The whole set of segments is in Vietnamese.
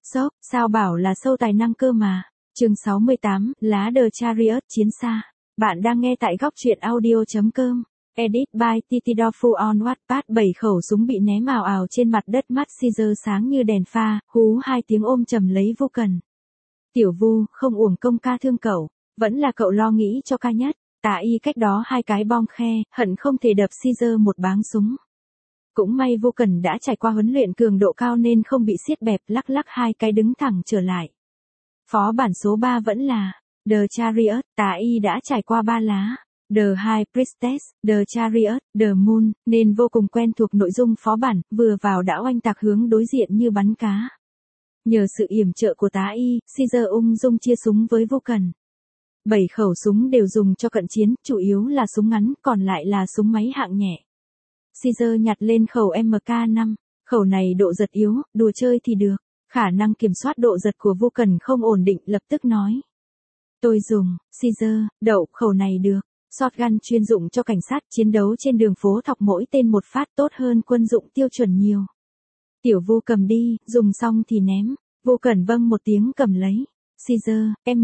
Sốc, sao bảo là sâu tài năng cơ mà. Chương 68, lá The Chariot chiến xa. Bạn đang nghe tại góc truyện audio.com. Edit by Titidofu on Wattpad. 7 khẩu súng bị ném ào ào trên mặt đất, mắt Caesar sáng như đèn pha, hú hai tiếng ôm chầm lấy Vu Cần. Tiểu Vu, không uổng công ca thương cậu, vẫn là cậu lo nghĩ cho ca nhất. Tả y cách đó 2 cái bom khe, hận không thể đập Caesar một báng súng. Cũng may Vu Cần đã trải qua huấn luyện cường độ cao nên không bị siết bẹp, lắc lắc 2 cái đứng thẳng trở lại. Phó bản số 3 vẫn là The Chariot, Tả y đã trải qua 3 lá. The High Priestess, The Chariot, The Moon, nên vô cùng quen thuộc nội dung phó bản, vừa vào đã oanh tạc hướng đối diện như bắn cá. Nhờ sự yểm trợ của Tả y, Caesar ung dung chia súng với Vu Cần. 7 khẩu súng đều dùng cho cận chiến, chủ yếu là súng ngắn, còn lại là súng máy hạng nhẹ. Caesar nhặt lên khẩu MK5, khẩu này độ giật yếu, đùa chơi thì được. Khả năng kiểm soát độ giật của Vu Cần không ổn định, lập tức nói. Tôi dùng, Caesar, đậu, khẩu này được. Shotgun chuyên dụng cho cảnh sát chiến đấu trên đường phố, thọc mỗi tên một phát, tốt hơn quân dụng tiêu chuẩn nhiều. Tiểu Vu cầm đi, dùng xong thì ném. Vu Cần vâng một tiếng cầm lấy. Caesar,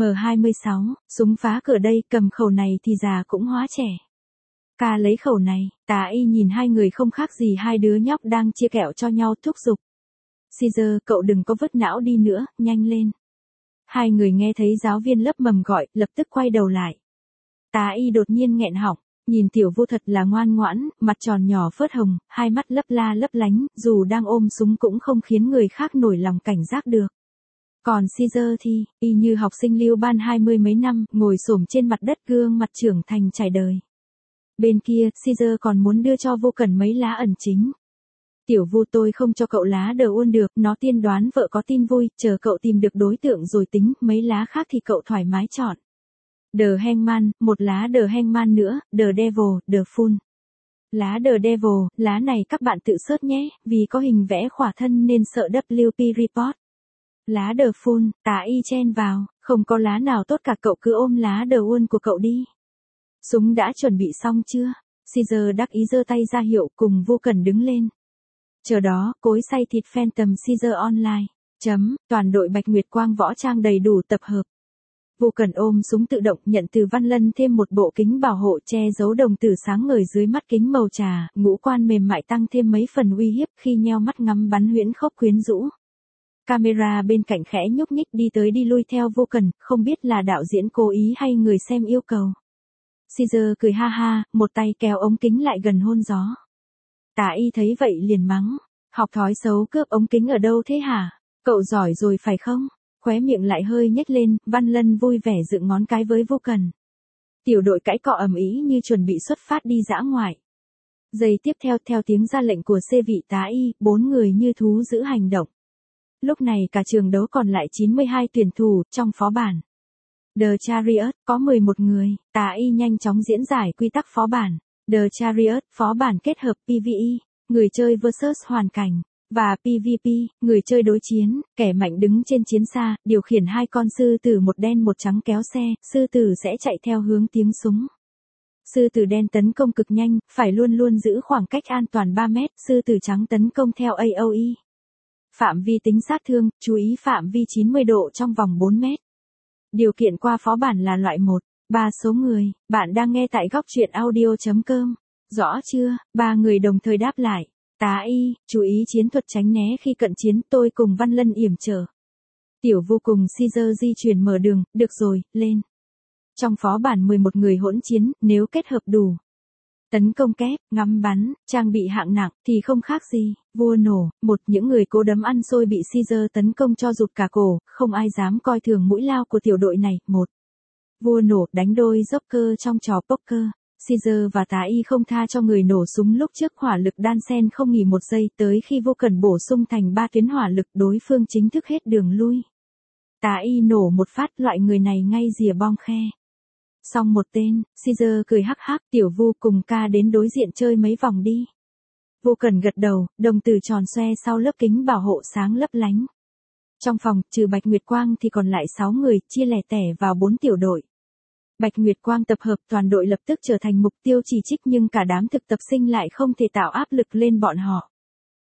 M26, súng phá cửa đây, cầm khẩu này thì già cũng hóa trẻ. Ca lấy khẩu này. Tả y nhìn hai người không khác gì hai đứa nhóc đang chia kẹo cho nhau, thúc giục. Caesar, cậu đừng có vứt não đi nữa, nhanh lên. Hai người nghe thấy giáo viên lớp mầm gọi, lập tức quay đầu lại. Tả y đột nhiên nghẹn họng, nhìn Tiểu Vu thật là ngoan ngoãn, mặt tròn nhỏ phớt hồng, hai mắt lấp la lấp lánh, dù đang ôm súng cũng không khiến người khác nổi lòng cảnh giác được. Còn Caesar thì, y như học sinh lưu ban 20 mấy năm, ngồi xổm trên mặt đất, gương mặt trưởng thành trải đời. Bên kia, Caesar còn muốn đưa cho Vu Cần mấy lá ẩn chính. Tiểu Vu, tôi không cho cậu lá The Uôn được, nó tiên đoán vợ có tin vui, chờ cậu tìm được đối tượng rồi tính, mấy lá khác thì cậu thoải mái chọn. The Hangman, một lá The Hangman nữa, The Devil, The Fool. Lá The Devil, lá này các bạn tự search nhé, vì có hình vẽ khỏa thân nên sợ WP report. Lá The Fool, Tả y chen vào, không có lá nào tốt cả, cậu cứ ôm lá The Uôn của cậu đi. Súng đã chuẩn bị xong chưa? Caesar đắc ý giơ tay ra hiệu, cùng Vu Cần đứng lên. Chờ đó, cối xay thịt Phantom Caesar online. Toàn đội Bạch Nguyệt Quang võ trang đầy đủ tập hợp. Vu Cần ôm súng tự động, nhận từ Văn Lân thêm một bộ kính bảo hộ che giấu đồng tử sáng ngời dưới mắt kính màu trà, ngũ quan mềm mại tăng thêm mấy phần uy hiếp khi nheo mắt ngắm bắn huyễn khốc quyến rũ. Camera bên cạnh khẽ nhúc nhích đi tới đi lui theo Vu Cần, không biết là đạo diễn cố ý hay người xem yêu cầu. Caesar cười ha ha, một tay kéo ống kính lại gần hôn gió. Tả y thấy vậy liền mắng, học thói xấu cướp ống kính ở đâu thế hả? Cậu giỏi rồi phải không? Khóe miệng lại hơi nhếch lên, Văn Lân vui vẻ dựng ngón cái với Vu Cần. Tiểu đội cãi cọ ầm ĩ như chuẩn bị xuất phát đi dã ngoại. Giây tiếp theo, theo tiếng ra lệnh của C vị Tả y, 4 người như thú giữ hành động. Lúc này cả trường đấu còn lại 92 tuyển thủ, trong phó bản The Chariot, có 11 người, Tả y nhanh chóng diễn giải quy tắc phó bản. The Chariot, phó bản kết hợp PvE, người chơi versus hoàn cảnh, và PvP, người chơi đối chiến, kẻ mạnh đứng trên chiến xa, điều khiển 2 con sư tử một đen một trắng kéo xe, sư tử sẽ chạy theo hướng tiếng súng. Sư tử đen tấn công cực nhanh, phải luôn luôn giữ khoảng cách an toàn 3 mét, sư tử trắng tấn công theo AoE. Phạm vi tính sát thương, chú ý phạm vi 90 độ trong vòng 4 mét. Điều kiện qua phó bản là loại 1, 3 số người, bạn đang nghe tại góc truyện audio.com. Rõ chưa? 3 người đồng thời đáp lại. Tả y, chú ý chiến thuật tránh né khi cận chiến, tôi cùng Văn Lân yểm trở. Tiểu Vu cùng Caesar di chuyển mở đường, được rồi, lên. Trong phó bản 11 người hỗn chiến, nếu kết hợp đủ. Tấn công kép, ngắm bắn, trang bị hạng nặng, thì không khác gì, vua nổ, những người cố đấm ăn xôi bị Caesar tấn công cho rụt cả cổ, không ai dám coi thường mũi lao của tiểu đội này, Vua nổ, đánh đôi Joker trong trò poker. Caesar và Tả y không tha cho người nổ súng, lúc trước hỏa lực đan xen không nghỉ một giây, tới khi Vu Cần bổ sung thành 3 tuyến hỏa lực, đối phương chính thức hết đường lui. Tả y nổ một phát, loại người này ngay rìa bom khe. Xong một tên, Caesar cười hắc hắc, Tiểu Vu cùng ca đến đối diện chơi mấy vòng đi. Vu Cần gật đầu, đồng tử tròn xoe sau lớp kính bảo hộ sáng lấp lánh. Trong phòng, trừ Bạch Nguyệt Quang thì còn lại 6 người, chia lẻ tẻ vào 4 tiểu đội. Bạch Nguyệt Quang tập hợp, toàn đội lập tức trở thành mục tiêu chỉ trích, nhưng cả đám thực tập sinh lại không thể tạo áp lực lên bọn họ.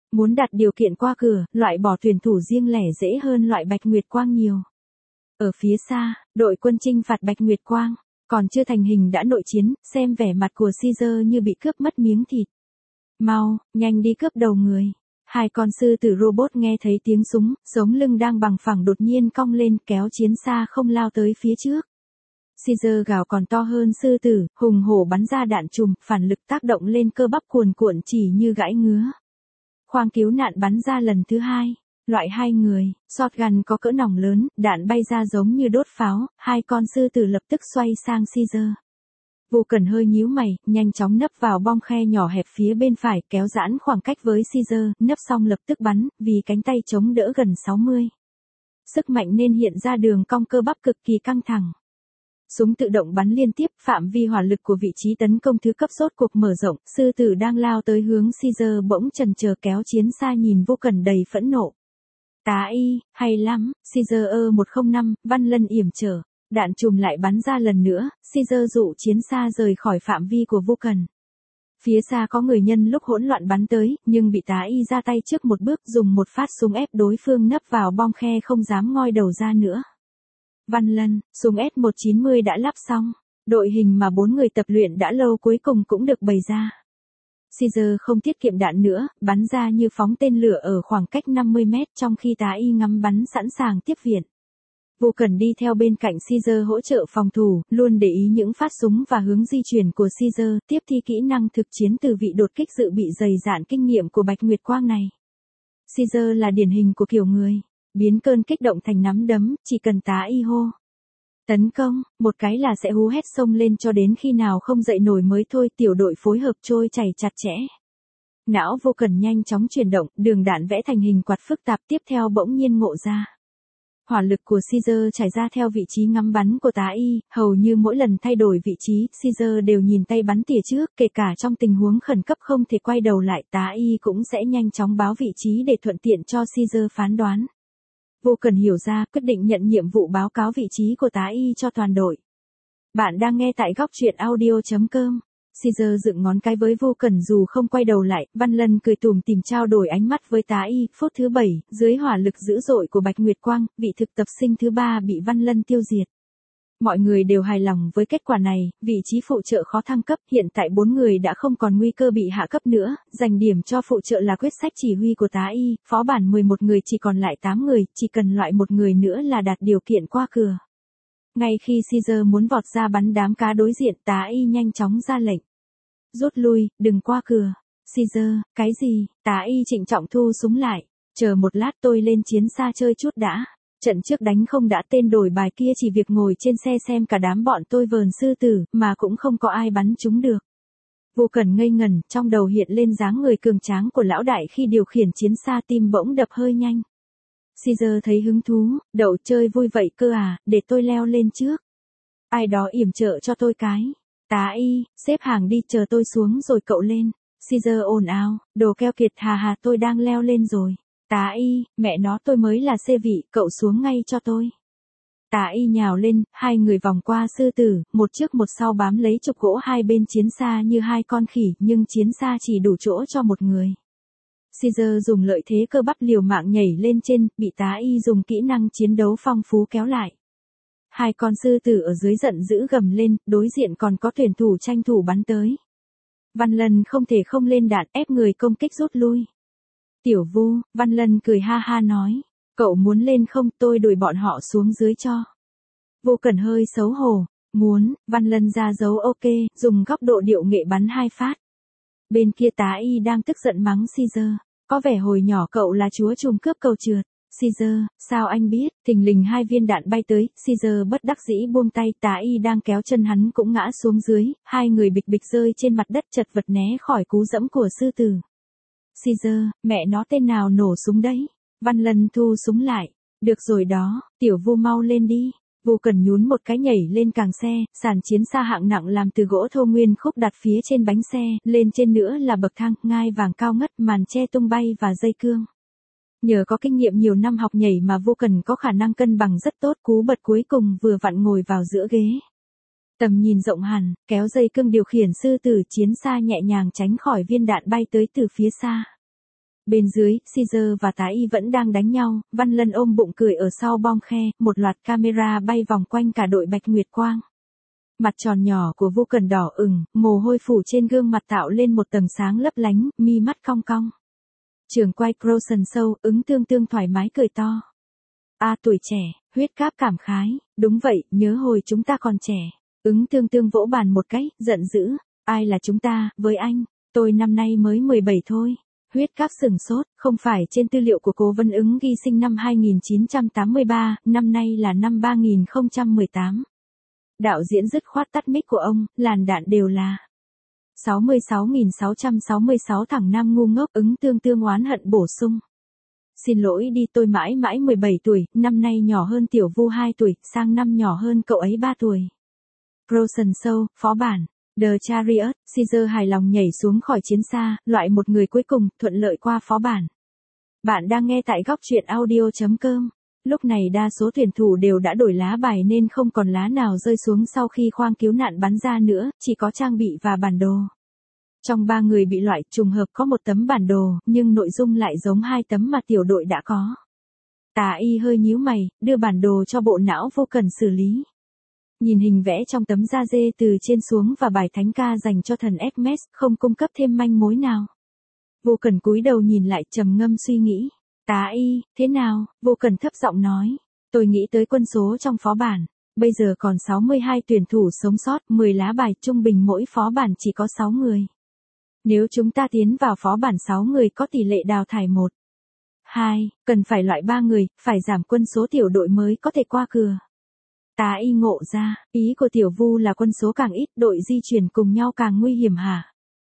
Muốn đặt điều kiện qua cửa, loại bỏ tuyển thủ riêng lẻ dễ hơn loại Bạch Nguyệt Quang nhiều. Ở phía xa, đội quân chinh phạt Bạch Nguyệt Quang, còn chưa thành hình đã nội chiến, xem vẻ mặt của Caesar như bị cướp mất miếng thịt. Mau, nhanh đi cướp đầu người. Hai con sư tử robot nghe thấy tiếng súng, sống lưng đang bằng phẳng đột nhiên cong lên kéo chiến xa không lao tới phía trước. Caesar gào còn to hơn sư tử, hùng hổ bắn ra đạn chùm, phản lực tác động lên cơ bắp cuồn cuộn chỉ như gãi ngứa. Khoang cứu nạn bắn ra lần thứ hai. Loại 2 người, shotgun có cỡ nòng lớn, đạn bay ra giống như đốt pháo, hai con sư tử lập tức xoay sang Caesar. Vô Cần hơi nhíu mày, nhanh chóng nấp vào bong khe nhỏ hẹp phía bên phải, kéo giãn khoảng cách với Caesar, nấp xong lập tức bắn, vì cánh tay chống đỡ gần 60. Sức mạnh nên hiện ra đường cong cơ bắp cực kỳ căng thẳng. Súng tự động bắn liên tiếp, phạm vi hỏa lực của vị trí tấn công thứ cấp rốt cuộc mở rộng, sư tử đang lao tới hướng Caesar bỗng chần chờ kéo chiến xa nhìn Vô Cần đầy phẫn nộ. Tá y, hay lắm, Caesar 105, Văn Lân yểm trở. Đạn chùm lại bắn ra lần nữa, Caesar dụ chiến xa rời khỏi phạm vi của Vô Cần. Phía xa có người nhân lúc hỗn loạn bắn tới, nhưng bị tá y ra tay trước một bước dùng một phát súng ép đối phương nấp vào bong khe không dám ngoi đầu ra nữa. Văn Lân, súng S190 đã lắp xong. Đội hình mà 4 người tập luyện đã lâu cuối cùng cũng được bày ra. Caesar không tiết kiệm đạn nữa, bắn ra như phóng tên lửa ở khoảng cách 50 mét trong khi tá y ngắm bắn sẵn sàng tiếp viện. Vô Cần đi theo bên cạnh Caesar hỗ trợ phòng thủ, luôn để ý những phát súng và hướng di chuyển của Caesar, tiếp thi kỹ năng thực chiến từ vị đột kích dự bị dày dạn kinh nghiệm của Bạch Nguyệt Quang này. Caesar là điển hình của kiểu người, biến cơn kích động thành nắm đấm, chỉ cần tá y hô. Tấn công, một cái là sẽ hú hét xông lên cho đến khi nào không dậy nổi mới thôi, tiểu đội phối hợp trôi chảy chặt chẽ. Não Vô Cần nhanh chóng chuyển động, đường đạn vẽ thành hình quạt phức tạp tiếp theo bỗng nhiên ngộ ra. Hỏa lực của Caesar trải ra theo vị trí ngắm bắn của tá y, hầu như mỗi lần thay đổi vị trí, Caesar đều nhìn tay bắn tỉa trước, kể cả trong tình huống khẩn cấp không thể quay đầu lại, tá y cũng sẽ nhanh chóng báo vị trí để thuận tiện cho Caesar phán đoán. Vô Cần hiểu ra, quyết định nhận nhiệm vụ báo cáo vị trí của tá y cho toàn đội. Bạn đang nghe tại góc truyện audio.com. Caesar dựng ngón cái với Vô Cần dù không quay đầu lại, Văn Lân cười tủm tỉm trao đổi ánh mắt với tá y. Phút thứ 7, dưới hỏa lực dữ dội của Bạch Nguyệt Quang, vị thực tập sinh thứ 3 bị Văn Lân tiêu diệt. Mọi người đều hài lòng với kết quả này, vị trí phụ trợ khó thăng cấp, hiện tại 4 người đã không còn nguy cơ bị hạ cấp nữa, dành điểm cho phụ trợ là quyết sách chỉ huy của tá y, phó bản 11 người chỉ còn lại 8 người, chỉ cần loại một người nữa là đạt điều kiện qua cửa. Ngay khi Caesar muốn vọt ra bắn đám cá đối diện, tá y nhanh chóng ra lệnh. Rút lui, đừng qua cửa. Caesar, cái gì? Tá y trịnh trọng thu súng lại. Chờ một lát tôi lên chiến xa chơi chút đã. Trận trước đánh không đã, tên đổi bài kia chỉ việc ngồi trên xe xem cả đám bọn tôi vờn sư tử, mà cũng không có ai bắn chúng được. Vô Cần ngây ngẩn, trong đầu hiện lên dáng người cường tráng của lão đại khi điều khiển chiến xa, tim bỗng đập hơi nhanh. Caesar thấy hứng thú, đậu chơi vui vậy cơ à, để tôi leo lên trước. Ai đó yểm trợ cho tôi cái. Tá y, xếp hàng đi, chờ tôi xuống rồi cậu lên. Caesar ồn ào, đồ keo kiệt, hà tôi đang leo lên rồi. Tá y, mẹ nó tôi mới là xê vị, cậu xuống ngay cho tôi. Tá y nhào lên, hai người vòng qua sư tử, một trước một sau bám lấy trục gỗ hai bên chiến xa như hai con khỉ, nhưng chiến xa chỉ đủ chỗ cho một người. Caesar dùng lợi thế cơ bắp liều mạng nhảy lên trên, bị tá y dùng kỹ năng chiến đấu phong phú kéo lại. Hai con sư tử ở dưới giận dữ gầm lên, đối diện còn có tuyển thủ tranh thủ bắn tới. Văn Lân không thể không lên đạn, ép người công kích rút lui. Tiểu Vu, Văn Lân cười ha ha nói, cậu muốn lên không, tôi đuổi bọn họ xuống dưới cho. Vô Cần hơi xấu hổ, muốn, Văn Lân ra dấu ok, dùng góc độ điệu nghệ bắn 2 phát. Bên kia tá y đang tức giận mắng Caesar, có vẻ hồi nhỏ cậu là chúa trùm cướp cầu trượt. Caesar, sao anh biết? Thình lình 2 viên đạn bay tới, Caesar bất đắc dĩ buông tay, tá y đang kéo chân hắn cũng ngã xuống dưới, hai người bịch bịch rơi trên mặt đất chật vật né khỏi cú dẫm của sư tử. Caesar, mẹ nó tên nào nổ súng đấy? Văn Lân thu súng lại. Được rồi đó, Tiểu Vu mau lên đi. Vô Cần nhún một cái nhảy lên càng xe, sàn chiến xa hạng nặng làm từ gỗ thô nguyên khúc đặt phía trên bánh xe, lên trên nữa là bậc thang, ngai vàng cao ngất, màn che tung bay và dây cương. Nhờ có kinh nghiệm nhiều năm học nhảy mà Vô Cần có khả năng cân bằng rất tốt, cú bật cuối cùng vừa vặn ngồi vào giữa ghế. Tầm nhìn rộng hẳn, kéo dây cương điều khiển sư tử chiến xa nhẹ nhàng tránh khỏi viên đạn bay tới từ phía xa. Bên dưới, Caesar và Tá Y vẫn đang đánh nhau, Văn Lân ôm bụng cười ở sau bong khe, một loạt camera bay vòng quanh cả đội Bạch Nguyệt Quang. Mặt tròn nhỏ của Vô Cần đỏ ửng, mồ hôi phủ trên gương mặt tạo lên một tầng sáng lấp lánh, mi mắt cong cong. Trường quay Production Show, ứng tương thoải mái cười to. Tuổi trẻ, huyết cáp cảm khái, đúng vậy, nhớ hồi chúng ta còn trẻ. Ứng tương vỗ bàn một cái, giận dữ, ai là chúng ta, với anh, tôi năm nay mới 17 thôi. Huyết cáp sừng sốt, không phải trên tư liệu của Cố Vấn Ứng ghi sinh năm 1983, năm nay là năm 3018. Đạo diễn dứt khoát tắt mic của ông, làn đạn đều là 66.666 thằng nam ngu ngốc. Ứng tương oán hận bổ sung. Xin lỗi đi, tôi mãi mãi 17 tuổi, năm nay nhỏ hơn Tiểu Vu 2 tuổi, sang năm nhỏ hơn cậu ấy 3 tuổi. Production Show, phó bản. The Chariot, Caesar hài lòng nhảy xuống khỏi chiến xa, loại một người cuối cùng, thuận lợi qua phó bản. Bạn đang nghe tại góc truyện audio.com. Lúc này đa số thuyền thủ đều đã đổi lá bài nên không còn lá nào rơi xuống sau khi khoang cứu nạn bắn ra nữa, chỉ có trang bị và bản đồ. Trong 3 người bị loại, trùng hợp có một tấm bản đồ, nhưng nội dung lại giống 2 tấm mà tiểu đội đã có. Tá Y hơi nhíu mày, đưa bản đồ cho bộ não Vô Cần xử lý. Nhìn hình vẽ trong tấm da dê từ trên xuống và bài thánh ca dành cho thần Hermes, không cung cấp thêm manh mối nào. Vô Cần cúi đầu nhìn lại, trầm ngâm suy nghĩ. Tá Y, thế nào? Vô Cần thấp giọng nói. Tôi nghĩ tới quân số trong phó bản. Bây giờ còn 62 tuyển thủ sống sót, 10 lá bài, trung bình mỗi phó bản chỉ có 6 người. Nếu chúng ta tiến vào phó bản 6 người có tỷ lệ đào thải 1. 2, cần phải loại 3 người, phải giảm quân số tiểu đội mới có thể qua cửa. Tá Y ngộ ra, ý của Tiểu Vu là quân số càng ít, đội di chuyển cùng nhau càng nguy hiểm hả?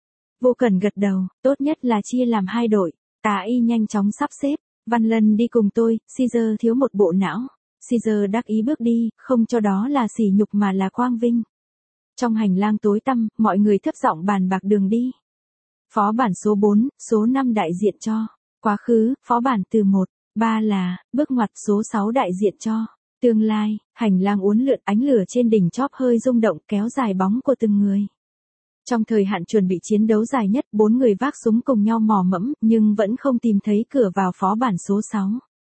Vô Cần gật đầu, tốt nhất là chia làm 2 đội. Tá Y nhanh chóng sắp xếp, Văn Lân đi cùng tôi, Caesar thiếu một bộ não. Caesar đắc ý bước đi, không cho đó là sỉ nhục mà là quang vinh. Trong hành lang tối tăm, mọi người thấp giọng bàn bạc đường đi. Phó bản số 4, số 5 đại diện cho quá khứ, phó bản từ 1, 3 là bước ngoặt, số 6 đại diện cho tương lai. Hành lang uốn lượn, ánh lửa trên đỉnh chóp hơi rung động, kéo dài bóng của từng người. Trong thời hạn chuẩn bị chiến đấu dài nhất, 4 người vác súng cùng nhau mò mẫm, nhưng vẫn không tìm thấy cửa vào phó bản số 6.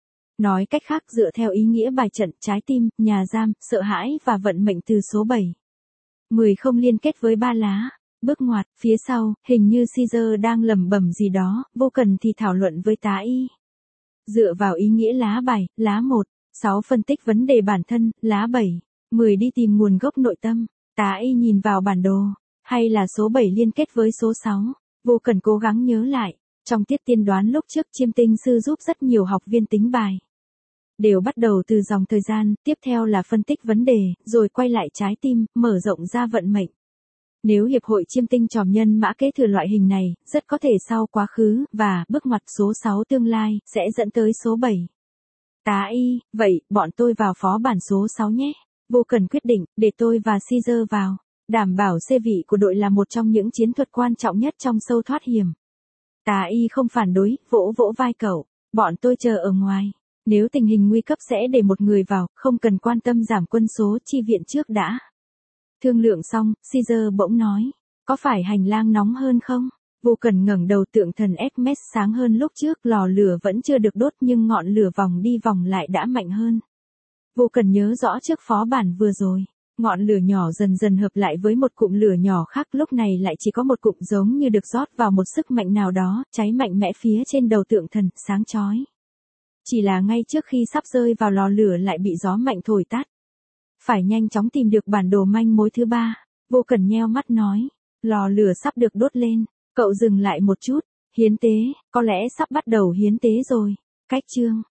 Nói cách khác, dựa theo ý nghĩa bài trận, trái tim, nhà giam, sợ hãi và vận mệnh từ số 7. 10 không liên kết với 3 lá. Bước ngoặt, phía sau, hình như Caesar đang lẩm bẩm gì đó, Vô Cần thì thảo luận với Tá Y. Dựa vào ý nghĩa lá bài, lá 1, 6 phân tích vấn đề bản thân, lá 7, 10 đi tìm nguồn gốc nội tâm. Tá Y nhìn vào bản đồ, hay là số 7 liên kết với số 6, Vô Cần cố gắng nhớ lại. Trong tiết tiên đoán lúc trước, Chiêm Tinh sư giúp rất nhiều học viên tính bài. Đều bắt đầu từ dòng thời gian, tiếp theo là phân tích vấn đề, rồi quay lại trái tim, mở rộng ra vận mệnh. Nếu Hiệp hội Chiêm Tinh Tròm Nhân Mã kế thừa loại hình này, rất có thể sau quá khứ, và bước ngoặt số 6 tương lai, sẽ dẫn tới số 7. Tá Y, vậy, bọn tôi vào phó bản số 6 nhé. Vô Cần quyết định, để tôi và Caesar vào. Đảm bảo xê vị của đội là một trong những chiến thuật quan trọng nhất trong show thoát hiểm. Tá Y không phản đối, vỗ vỗ vai cậu. Bọn tôi chờ ở ngoài. Nếu tình hình nguy cấp sẽ để một người vào, không cần quan tâm giảm quân số, chi viện trước đã. Thương lượng xong, Caesar bỗng nói. Có phải hành lang nóng hơn không? Vô Cần ngẩng đầu, tượng thần Hermes sáng hơn lúc trước, lò lửa vẫn chưa được đốt nhưng ngọn lửa vòng đi vòng lại đã mạnh hơn. Vô Cần nhớ rõ trước phó bản vừa rồi. Ngọn lửa nhỏ dần dần hợp lại với một cụm lửa nhỏ khác, lúc này lại chỉ có một cụm, giống như được rót vào một sức mạnh nào đó, cháy mạnh mẽ phía trên đầu tượng thần, sáng chói. Chỉ là ngay trước khi sắp rơi vào lò lửa lại bị gió mạnh thổi tắt. Phải nhanh chóng tìm được bản đồ manh mối thứ 3. Vô Cần nheo mắt nói. Lò lửa sắp được đốt lên. Cậu dừng lại một chút. Hiến tế, có lẽ sắp bắt đầu hiến tế rồi. Cách chương.